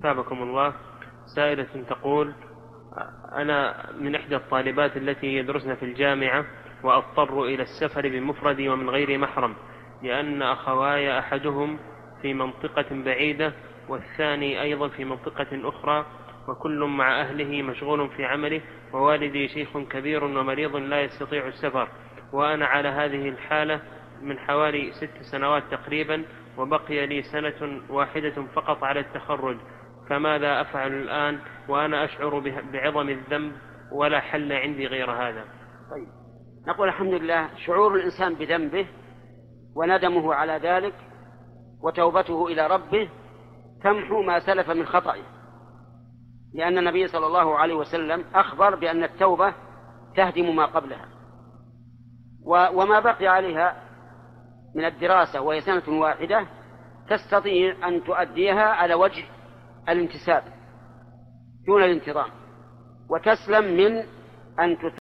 ثابكم الله. سائلة تقول: أنا من إحدى الطالبات التي يدرسن في الجامعة، وأضطر إلى السفر بمفردي ومن غير محرم، لأن أخواي أحدهم في منطقة بعيدة والثاني أيضا في منطقة أخرى، وكل مع أهله مشغول في عمله، ووالدي شيخ كبير ومريض لا يستطيع السفر، وأنا على هذه الحالة من حوالي 6 سنوات تقريبا، وبقي لي 1 سنة فقط على التخرج، فماذا أفعل الآن وأنا أشعر بعظم الذنب ولا حل عندي غير هذا؟ طيب، نقول الحمد لله. شعور الإنسان بذنبه وندمه على ذلك وتوبته إلى ربه تمحو ما سلف من خطئه، لأن النبي صلى الله عليه وسلم أخبر بأن التوبة تهدم ما قبلها، وما بقي عليها من الدراسة وهي 1 تستطيع أن تؤديها على وجه الانتساب دون الانتظام، وتسلم من أن